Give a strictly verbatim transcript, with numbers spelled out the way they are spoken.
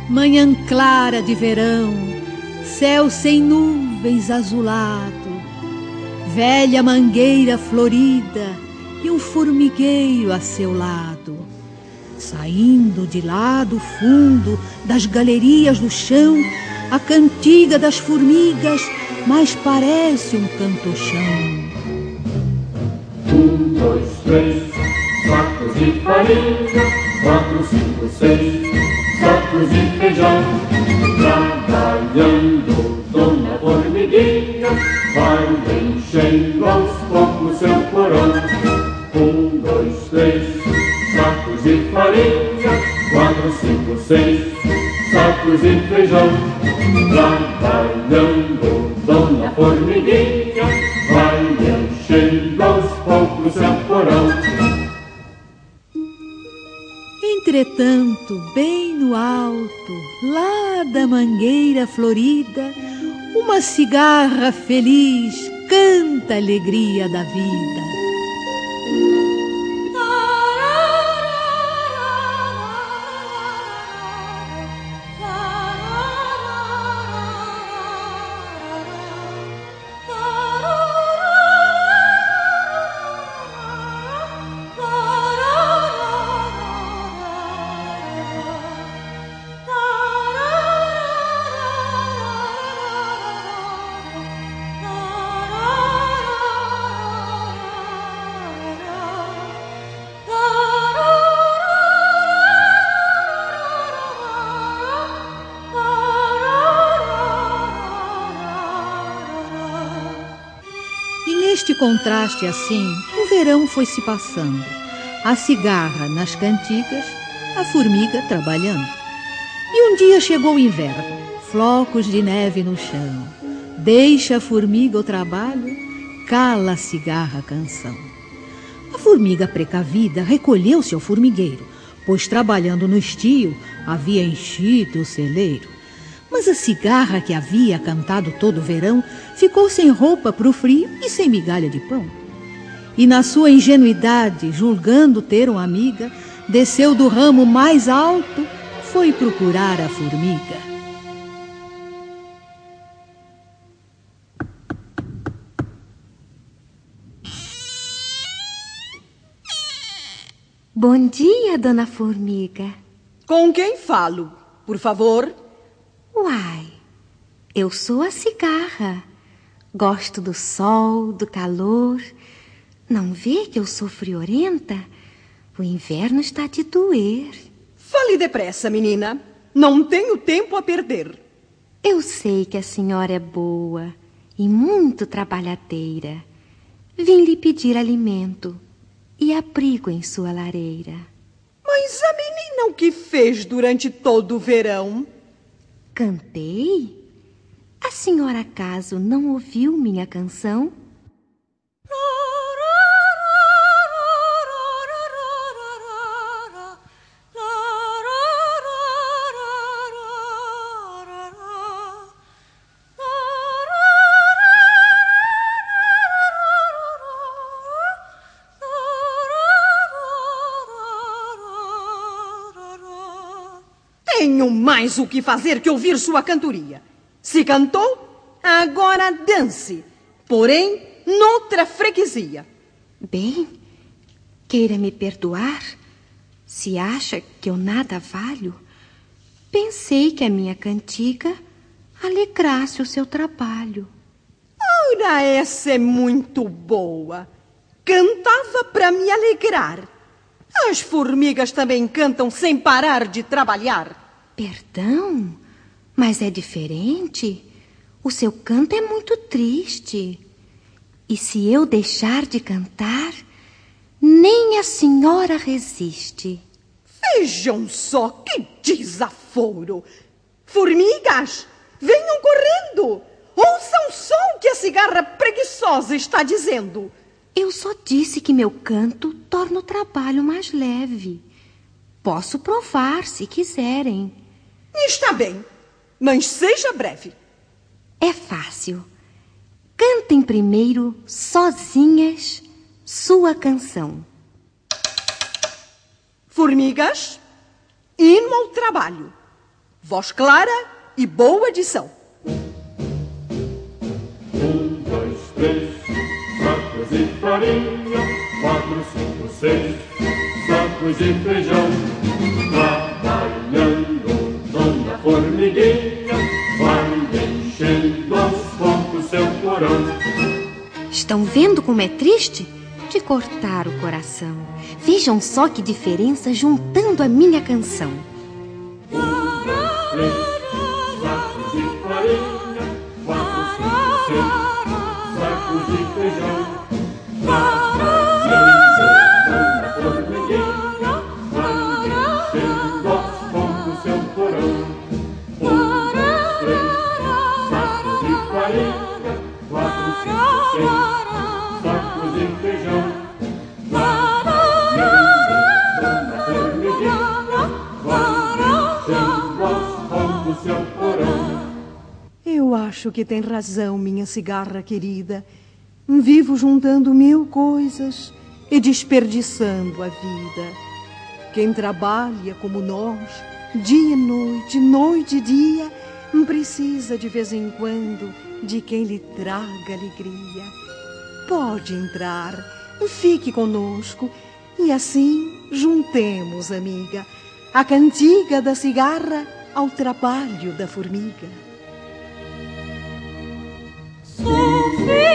Manhã clara de verão, céu sem nuvens azulado, velha mangueira florida e um formigueiro a seu lado. Saindo de lá do fundo das galerias do chão, a cantiga das formigas mais parece um cantochão. Um, dois, três, sacos de farinha, quatro, cinco, seis, sacos de feijão. Trabalhando, dona Formiguinha vai enchendo aos poucos seu porão. Um, dois, três, sacos de farinha, quatro, cinco, seis, sacos de feijão. Trabalhando, dona Formiguinha vai enchendo aos poucos seu porão. Entretanto, bem no alto, lá da mangueira florida, uma cigarra feliz canta a alegria da vida. Neste contraste assim, o verão foi se passando. A cigarra nas cantigas, a formiga trabalhando. E um dia chegou o inverno, flocos de neve no chão. Deixa a formiga o trabalho, cala a cigarra a canção. A formiga precavida recolheu-se ao formigueiro, pois trabalhando no estio havia enchido o celeiro. Mas a cigarra que havia cantado todo o verão ficou sem roupa para o frio e sem migalha de pão. E na sua ingenuidade, julgando ter uma amiga, desceu do ramo mais alto, foi procurar a formiga. Bom dia, dona Formiga. Com quem falo, por favor? Uai, eu sou a cigarra. Gosto do sol, do calor. Não vê que eu sou friorenta? O inverno está de doer. Fale depressa, menina. Não tenho tempo a perder. Eu sei que a senhora é boa e muito trabalhadeira. Vim lhe pedir alimento e abrigo em sua lareira. Mas a menina o que fez durante todo o verão? Cantei? A senhora acaso não ouviu minha canção? Tenho mais o que fazer que ouvir sua cantoria. Se cantou, agora dance, porém noutra freguesia. Bem, queira me perdoar, se acha que eu nada valho. Pensei que a minha cantiga alegrasse o seu trabalho. Ora, essa é muito boa. Cantava para me alegrar. As formigas também cantam sem parar de trabalhar. Perdão, mas é diferente. O seu canto é muito triste. E se eu deixar de cantar, nem a senhora resiste. Vejam só que desaforo. Formigas, venham correndo. Ouçam só o que a cigarra preguiçosa está dizendo. Eu só disse que meu canto torna o trabalho mais leve. Posso provar, se quiserem. Está bem, mas seja breve. É fácil. Cantem primeiro, sozinhas, sua canção. Formigas, hino ao trabalho. Voz clara e boa edição. Um, dois, três, sacos de farinha. Quatro, cinco, seis, sacos de feijão. Trabalhando, dona Formiguinha vai enchendo aos poucos seu porão. Estão vendo como é triste? De cortar o coração. Vejam só que diferença juntando a minha canção. Um, dois, três, sacos de farinha. Quatro, cinco, seis, sacos de feijão. Trabalhando, dona Formiguinha vai enchendo aos poucos seu porão. Um, dois, três, sacos de farinha. Quatro, cinco, seis, sacos de feijão. Eu acho que tem razão, minha cigarra querida. Vivo juntando mil coisas e desperdiçando a vida. Quem trabalha como nós, dia e noite, noite e dia, precisa de vez em quando de quem lhe traga alegria. Pode entrar, fique conosco e assim juntemos, amiga, a cantiga da cigarra ao trabalho da formiga. Sofia.